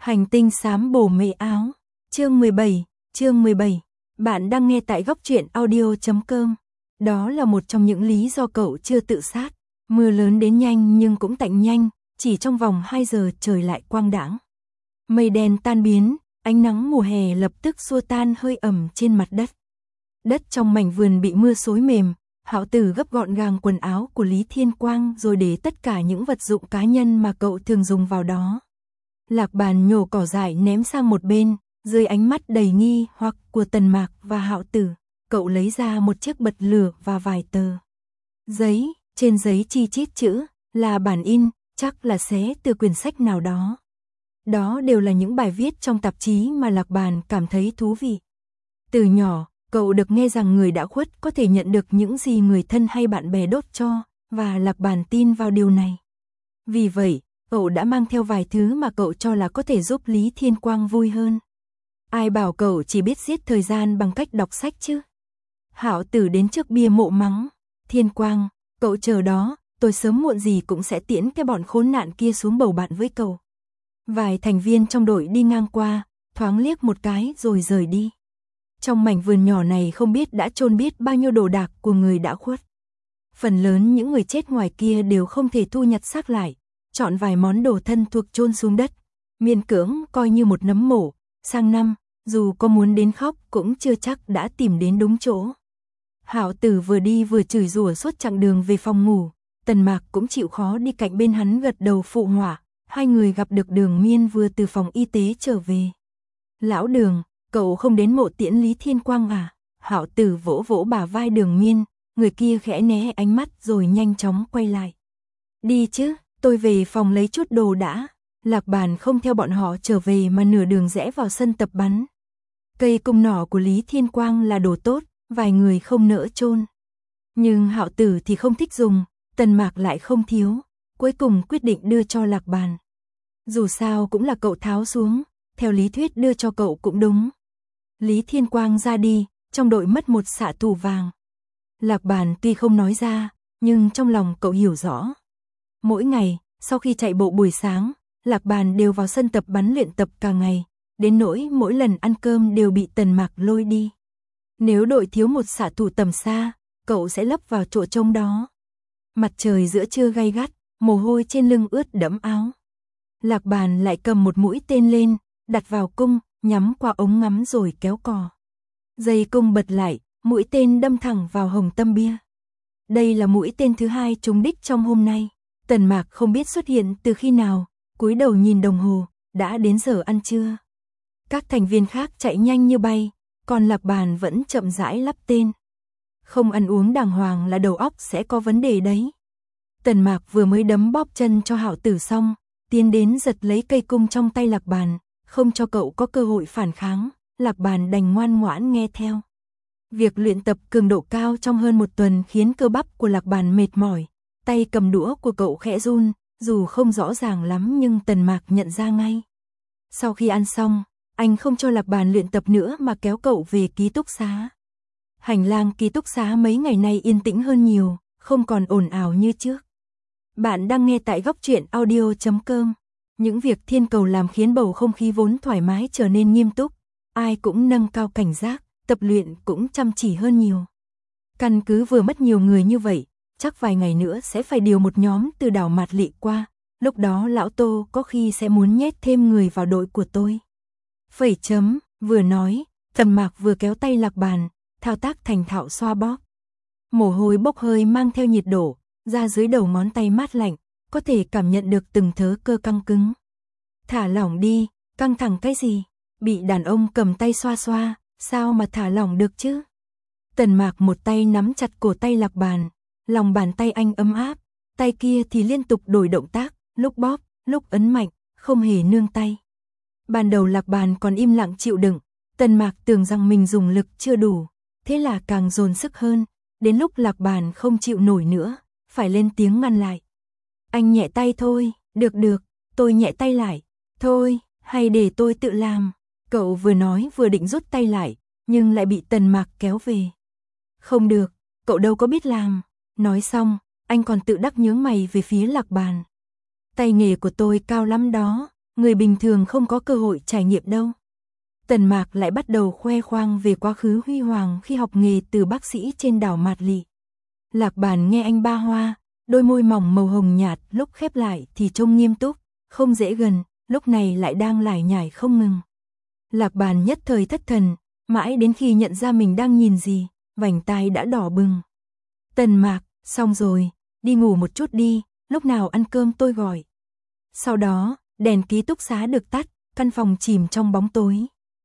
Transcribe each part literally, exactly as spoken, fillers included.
Hành tinh xám bổ mệ áo. Chương mười bảy, chương mười bảy. Bạn đang nghe tại góc truyện audio chấm com. Đó là một trong những lý do cậu chưa tự sát. Mưa lớn đến nhanh nhưng cũng tạnh nhanh, chỉ trong vòng hai giờ trời lại quang đãng. Mây đen tan biến, ánh nắng mùa hè lập tức xua tan hơi ẩm trên mặt đất. Đất trong mảnh vườn bị mưa xối mềm, Hạo Tử gấp gọn gàng quần áo của Lý Thiên Quang rồi để tất cả những vật dụng cá nhân mà cậu thường dùng vào đó. Lạc Bàn nhổ cỏ dại ném sang một bên, dưới ánh mắt đầy nghi hoặc của Tần Mạc và Hạo Tử, cậu lấy ra một chiếc bật lửa và vài tờ giấy, trên giấy chi chít chữ, là bản in, chắc là xé từ quyển sách nào đó. Đó đều là những bài viết trong tạp chí mà Lạc Bàn cảm thấy thú vị. Từ nhỏ, cậu được nghe rằng người đã khuất có thể nhận được những gì người thân hay bạn bè đốt cho, và Lạc Bàn tin vào điều này. Vì vậy, cậu đã mang theo vài thứ mà cậu cho là có thể giúp Lý Thiên Quang vui hơn. Ai bảo cậu chỉ biết giết thời gian bằng cách đọc sách chứ? Hạo Tử đến trước bia mộ mắng, Thiên Quang, cậu chờ đó, tôi sớm muộn gì cũng sẽ tiễn cái bọn khốn nạn kia xuống bầu bạn với cậu. Vài thành viên trong đội đi ngang qua, thoáng liếc một cái rồi rời đi. Trong mảnh vườn nhỏ này không biết đã chôn biết bao nhiêu đồ đạc của người đã khuất. Phần lớn những người chết ngoài kia đều không thể thu nhặt xác lại, chọn vài món đồ thân thuộc chôn xuống đất, miễn cưỡng coi như một nấm mộ, sang năm, dù có muốn đến khóc cũng chưa chắc đã tìm đến đúng chỗ. Hạo Tử vừa đi vừa chửi rủa suốt chặng đường về phòng ngủ, Tần Mạc cũng chịu khó đi cạnh bên hắn gật đầu phụ họa, hai người gặp được Đường Miên vừa từ phòng y tế trở về. Lão Đường, cậu không đến mộ tiễn Lý Thiên Quang à? Hạo Tử vỗ vỗ bả vai Đường Miên, người kia khẽ né ánh mắt rồi nhanh chóng quay lại. Đi chứ, tôi về phòng lấy chút đồ đã. Lạc Bàn không theo bọn họ trở về mà nửa đường rẽ vào sân tập bắn. Cây cung nỏ của Lý Thiên Quang là đồ tốt, vài người không nỡ chôn. Nhưng Hạo Tử thì không thích dùng, Tần Mạc lại không thiếu, cuối cùng quyết định đưa cho Lạc Bàn. Dù sao cũng là cậu tháo xuống, theo lý thuyết đưa cho cậu cũng đúng. Lý Thiên Quang ra đi, trong đội mất một xạ thủ vàng. Lạc Bàn tuy không nói ra, nhưng trong lòng cậu hiểu rõ. Mỗi ngày, sau khi chạy bộ buổi sáng, Lạc Bàn đều vào sân tập bắn luyện tập cả ngày, đến nỗi mỗi lần ăn cơm đều bị Tần Mạc lôi đi. Nếu đội thiếu một xạ thủ tầm xa, cậu sẽ lấp vào chỗ trống đó. Mặt trời giữa trưa gay gắt, mồ hôi trên lưng ướt đẫm áo. Lạc Bàn lại cầm một mũi tên lên, đặt vào cung, nhắm qua ống ngắm rồi kéo cò. Dây cung bật lại, mũi tên đâm thẳng vào hồng tâm bia. Đây là mũi tên thứ hai trúng đích trong hôm nay. Tần Mạc không biết xuất hiện từ khi nào, cúi đầu nhìn đồng hồ, đã đến giờ ăn trưa. Các thành viên khác chạy nhanh như bay, còn Lạc Bàn vẫn chậm rãi lắp tên. Không ăn uống đàng hoàng là đầu óc sẽ có vấn đề đấy. Tần Mạc vừa mới đấm bóp chân cho Hạo Tử xong, tiến đến giật lấy cây cung trong tay Lạc Bàn, không cho cậu có cơ hội phản kháng, Lạc Bàn đành ngoan ngoãn nghe theo. Việc luyện tập cường độ cao trong hơn một tuần khiến cơ bắp của Lạc Bàn mệt mỏi, tay cầm đũa của cậu khẽ run, dù không rõ ràng lắm nhưng Tần Mạc nhận ra ngay. Sau khi ăn xong, anh không cho Lạc Bàn luyện tập nữa mà kéo cậu về ký túc xá. Hành lang ký túc xá mấy ngày nay yên tĩnh hơn nhiều, không còn ồn ào như trước. Bạn đang nghe tại góc truyện audio chấm com. Những việc Thiên Cầu làm khiến bầu không khí vốn thoải mái trở nên nghiêm túc, ai cũng nâng cao cảnh giác, tập luyện cũng chăm chỉ hơn nhiều. Căn cứ vừa mất nhiều người như vậy, chắc vài ngày nữa sẽ phải điều một nhóm từ đảo Mạt Lị qua, lúc đó lão Tô có khi sẽ muốn nhét thêm người vào đội của tôi. Phẩy chấm, vừa nói, Tần Mạc vừa kéo tay Lạc Bàn, thao tác thành thạo xoa bóp. Mồ hôi bốc hơi mang theo nhiệt độ, ra dưới đầu ngón tay mát lạnh, có thể cảm nhận được từng thớ cơ căng cứng. Thả lỏng đi, căng thẳng cái gì? Bị đàn ông cầm tay xoa xoa, sao mà thả lỏng được chứ? Tần Mạc một tay nắm chặt cổ tay Lạc Bàn, lòng bàn tay anh ấm áp, tay kia thì liên tục đổi động tác, lúc bóp, lúc ấn mạnh, không hề nương tay. Ban đầu Lạc Bàn còn im lặng chịu đựng, Tần Mạc tưởng rằng mình dùng lực chưa đủ, thế là càng dồn sức hơn, đến lúc Lạc Bàn không chịu nổi nữa, phải lên tiếng ngăn lại. Anh nhẹ tay thôi, được được, tôi nhẹ tay lại, thôi, hay để tôi tự làm. Cậu vừa nói vừa định rút tay lại, nhưng lại bị Tần Mạc kéo về. Không được, cậu đâu có biết làm. Nói xong, anh còn tự đắc nhướng mày về phía Lạc Bàn. Tay nghề của tôi cao lắm đó, người bình thường không có cơ hội trải nghiệm đâu. Tần Mạc lại bắt đầu khoe khoang về quá khứ huy hoàng khi học nghề từ bác sĩ trên đảo Mạt Lị. Lạc Bàn nghe anh ba hoa, đôi môi mỏng màu hồng nhạt lúc khép lại thì trông nghiêm túc, không dễ gần, lúc này lại đang lải nhải không ngừng. Lạc Bàn nhất thời thất thần, mãi đến khi nhận ra mình đang nhìn gì, vành tai đã đỏ bừng. Tần Mạc, xong rồi, đi ngủ một chút đi, lúc nào ăn cơm tôi gọi. Sau đó, đèn ký túc xá được tắt, căn phòng chìm trong bóng tối.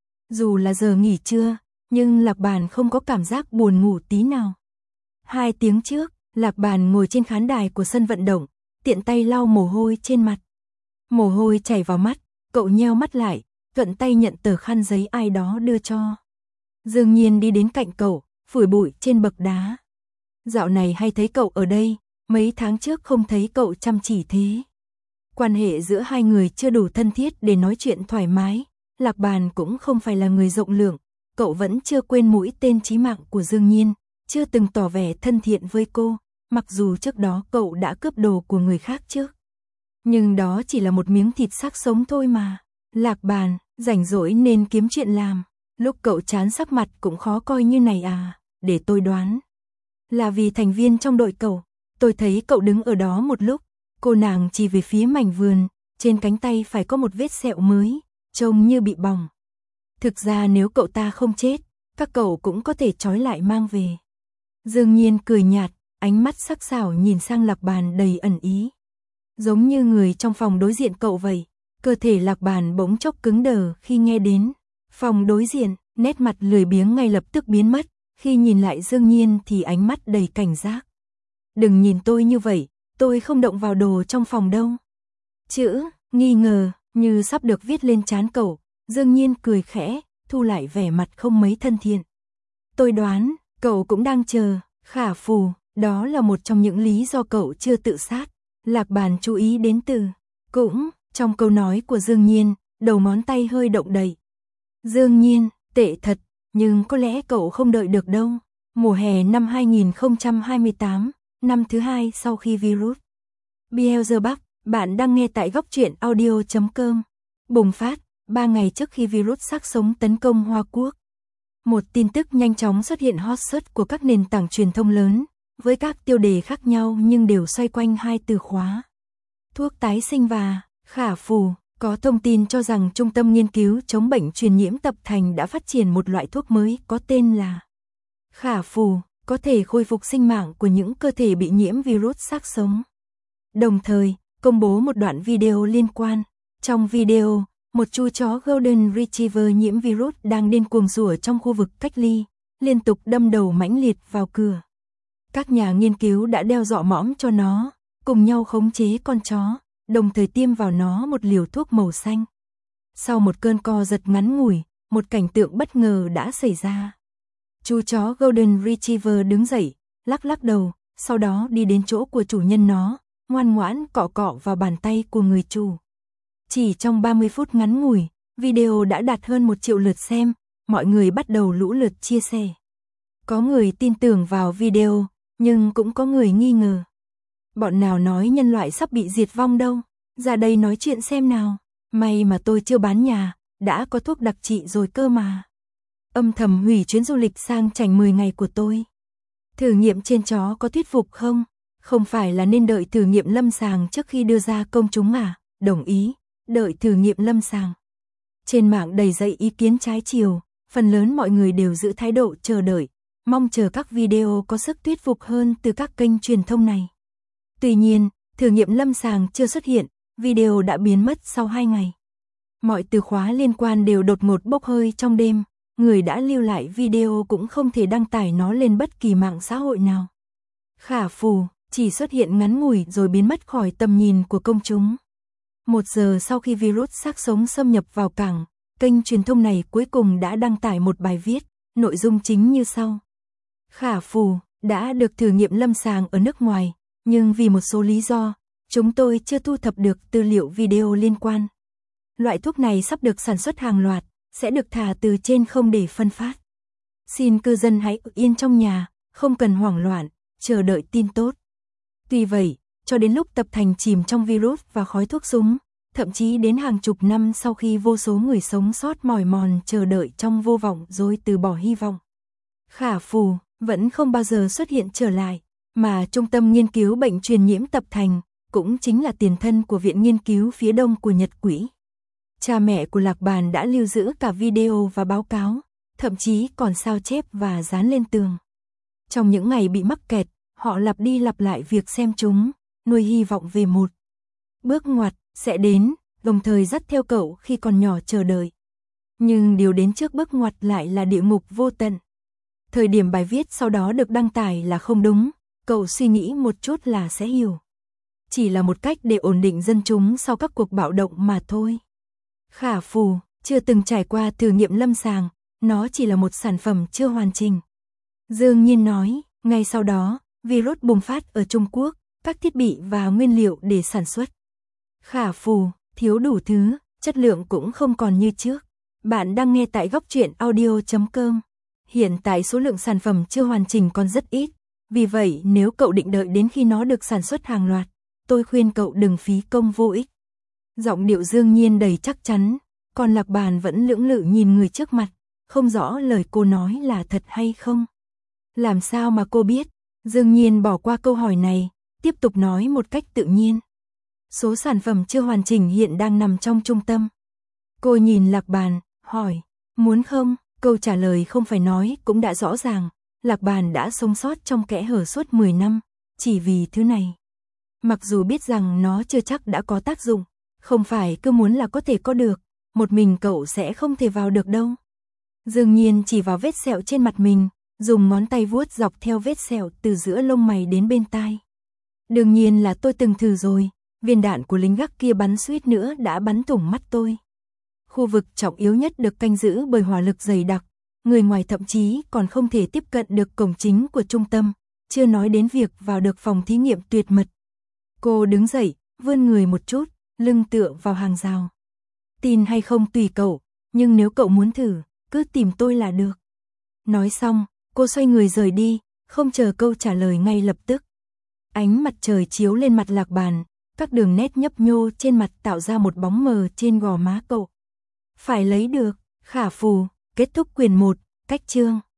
Dù là giờ nghỉ trưa, nhưng Lạc Bàn không có cảm giác buồn ngủ tí nào. Hai tiếng trước, Lạc Bàn ngồi trên khán đài của sân vận động, tiện tay lau mồ hôi trên mặt. Mồ hôi chảy vào mắt, cậu nheo mắt lại, thuận tay nhận tờ khăn giấy ai đó đưa cho. Dương Nhiên đi đến cạnh cậu, phủi bụi trên bậc đá. Dạo này hay thấy cậu ở đây, mấy tháng trước không thấy cậu chăm chỉ thế. Quan hệ giữa hai người chưa đủ thân thiết để nói chuyện thoải mái. Lạc Bàn cũng không phải là người rộng lượng, cậu vẫn chưa quên mũi tên chí mạng của Dương Nhiên, chưa từng tỏ vẻ thân thiện với cô, mặc dù trước đó cậu đã cướp đồ của người khác trước. Nhưng đó chỉ là một miếng thịt xác sống thôi mà. Lạc Bàn, rảnh rỗi nên kiếm chuyện làm, lúc cậu chán sắc mặt cũng khó coi như này à, để tôi đoán. Là vì thành viên trong đội cậu, tôi thấy cậu đứng ở đó một lúc, cô nàng chỉ về phía mảnh vườn, trên cánh tay phải có một vết sẹo mới, trông như bị bỏng. Thực ra nếu cậu ta không chết, các cậu cũng có thể trói lại mang về. Dương Nhiên cười nhạt, ánh mắt sắc sảo nhìn sang Lạc Bàn đầy ẩn ý. Giống như người trong phòng đối diện cậu vậy, cơ thể Lạc Bàn bỗng chốc cứng đờ khi nghe đến. Phòng đối diện, nét mặt lười biếng ngay lập tức biến mất, khi nhìn lại Dương Nhiên thì ánh mắt đầy cảnh giác. Đừng nhìn tôi như vậy, tôi không động vào đồ trong phòng đâu. Chữ, nghi ngờ, như sắp được viết lên trán cậu, Dương Nhiên cười khẽ, thu lại vẻ mặt không mấy thân thiện. Tôi đoán, cậu cũng đang chờ, Khả Phù, đó là một trong những lý do cậu chưa tự sát. Lạc Bàn chú ý đến từ, cũng, trong câu nói của Dương Nhiên, đầu ngón tay hơi động đậy. Dương Nhiên, tệ thật, nhưng có lẽ cậu không đợi được đâu. Mùa hè năm hai nghìn không trăm hai mươi tám, năm thứ hai sau khi virus Beelzebub, bạn đang nghe tại góc truyện audio chấm com. Bùng phát, ba ngày trước khi virus xác sống tấn công Hoa Quốc. Một tin tức nhanh chóng xuất hiện hot search của các nền tảng truyền thông lớn, với các tiêu đề khác nhau nhưng đều xoay quanh hai từ khóa. Thuốc tái sinh và Khả Phù. Có thông tin cho rằng Trung tâm Nghiên cứu chống bệnh truyền nhiễm Tập Thành đã phát triển một loại thuốc mới có tên là Khả Phù, có thể khôi phục sinh mạng của những cơ thể bị nhiễm virus xác sống. Đồng thời, công bố một đoạn video liên quan. Trong video, một chú chó Golden Retriever nhiễm virus đang điên cuồng sủa trong khu vực cách ly, liên tục đâm đầu mãnh liệt vào cửa. Các nhà nghiên cứu đã đeo dọ mõm cho nó, cùng nhau khống chế con chó, đồng thời tiêm vào nó một liều thuốc màu xanh. Sau một cơn co giật ngắn ngủi, một cảnh tượng bất ngờ đã xảy ra. Chú chó Golden Retriever đứng dậy, lắc lắc đầu, sau đó đi đến chỗ của chủ nhân nó, ngoan ngoãn cọ cọ vào bàn tay của người chủ. Chỉ trong ba mươi phút ngắn ngủi, video đã đạt hơn một triệu lượt xem, mọi người bắt đầu lũ lượt chia sẻ. Có người tin tưởng vào video, nhưng cũng có người nghi ngờ. Bọn nào nói nhân loại sắp bị diệt vong đâu, ra đây nói chuyện xem nào. May mà tôi chưa bán nhà, đã có thuốc đặc trị rồi cơ mà. Âm thầm hủy chuyến du lịch sang chảnh mười ngày của tôi. Thử nghiệm trên chó có thuyết phục không? Không phải là nên đợi thử nghiệm lâm sàng trước khi đưa ra công chúng à? Đồng ý, đợi thử nghiệm lâm sàng. Trên mạng đầy dậy ý kiến trái chiều, phần lớn mọi người đều giữ thái độ chờ đợi, mong chờ các video có sức thuyết phục hơn từ các kênh truyền thông này. Tuy nhiên, thử nghiệm lâm sàng chưa xuất hiện, video đã biến mất sau hai ngày. Mọi từ khóa liên quan đều đột ngột bốc hơi trong đêm, người đã lưu lại video cũng không thể đăng tải nó lên bất kỳ mạng xã hội nào. Khả Phù chỉ xuất hiện ngắn ngủi rồi biến mất khỏi tầm nhìn của công chúng. Một giờ sau khi virus xác sống xâm nhập vào cảng, kênh truyền thông này cuối cùng đã đăng tải một bài viết, nội dung chính như sau. Khả Phù đã được thử nghiệm lâm sàng ở nước ngoài, nhưng vì một số lý do, chúng tôi chưa thu thập được tư liệu video liên quan. Loại thuốc này sắp được sản xuất hàng loạt, sẽ được thả từ trên không để phân phát. Xin cư dân hãy yên trong nhà, không cần hoảng loạn, chờ đợi tin tốt. Tuy vậy, cho đến lúc Tập Thành chìm trong virus và khói thuốc súng, thậm chí đến hàng chục năm sau khi vô số người sống sót mỏi mòn chờ đợi trong vô vọng rồi từ bỏ hy vọng. Khả Phù vẫn không bao giờ xuất hiện trở lại, mà Trung tâm Nghiên cứu Bệnh truyền nhiễm Tập Thành cũng chính là tiền thân của Viện Nghiên cứu phía Đông của Nhật Quỹ. Cha mẹ của Lạc Bàn đã lưu giữ cả video và báo cáo, thậm chí còn sao chép và dán lên tường. Trong những ngày bị mắc kẹt, họ lặp đi lặp lại việc xem chúng, nuôi hy vọng về một bước ngoặt sẽ đến, đồng thời dắt theo cậu khi còn nhỏ chờ đợi. Nhưng điều đến trước bước ngoặt lại là địa ngục vô tận. Thời điểm bài viết sau đó được đăng tải là không đúng, cậu suy nghĩ một chút là sẽ hiểu. Chỉ là một cách để ổn định dân chúng sau các cuộc bạo động mà thôi. Khả Phù chưa từng trải qua thử nghiệm lâm sàng, nó chỉ là một sản phẩm chưa hoàn chỉnh. Dương Nhiên nói, ngay sau đó, virus bùng phát ở Trung Quốc, các thiết bị và nguyên liệu để sản xuất. Khả Phù thiếu đủ thứ, chất lượng cũng không còn như trước. Bạn đang nghe tại góc truyện audio chấm com. Hiện tại số lượng sản phẩm chưa hoàn chỉnh còn rất ít, vì vậy nếu cậu định đợi đến khi nó được sản xuất hàng loạt, tôi khuyên cậu đừng phí công vô ích. Giọng điệu Dương Nhiên đầy chắc chắn, còn Lạc Bàn vẫn lưỡng lự nhìn người trước mặt, không rõ lời cô nói là thật hay không. Làm sao mà cô biết? Dương Nhiên bỏ qua câu hỏi này, tiếp tục nói một cách tự nhiên. Số sản phẩm chưa hoàn chỉnh hiện đang nằm trong trung tâm. Cô nhìn Lạc Bàn, hỏi, muốn không? Câu trả lời không phải nói cũng đã rõ ràng, Lạc Bàn đã sống sót trong kẽ hở suốt mười năm, chỉ vì thứ này. Mặc dù biết rằng nó chưa chắc đã có tác dụng, không phải cứ muốn là có thể có được, một mình cậu sẽ không thể vào được đâu. Dương Nhiên chỉ vào vết sẹo trên mặt mình, dùng ngón tay vuốt dọc theo vết sẹo từ giữa lông mày đến bên tai. Đương nhiên là tôi từng thử rồi, viên đạn của lính gác kia bắn suýt nữa đã bắn thủng mắt tôi. Khu vực trọng yếu nhất được canh giữ bởi hỏa lực dày đặc, người ngoài thậm chí còn không thể tiếp cận được cổng chính của trung tâm, chưa nói đến việc vào được phòng thí nghiệm tuyệt mật. Cô đứng dậy, vươn người một chút, lưng tựa vào hàng rào. Tin hay không tùy cậu, nhưng nếu cậu muốn thử, cứ tìm tôi là được. Nói xong, cô xoay người rời đi, không chờ câu trả lời ngay lập tức. Ánh mặt trời chiếu lên mặt Lạc Bàn, các đường nét nhấp nhô trên mặt tạo ra một bóng mờ trên gò má cậu. Phải lấy được, Khả Phù, kết thúc quyển một, cách chương.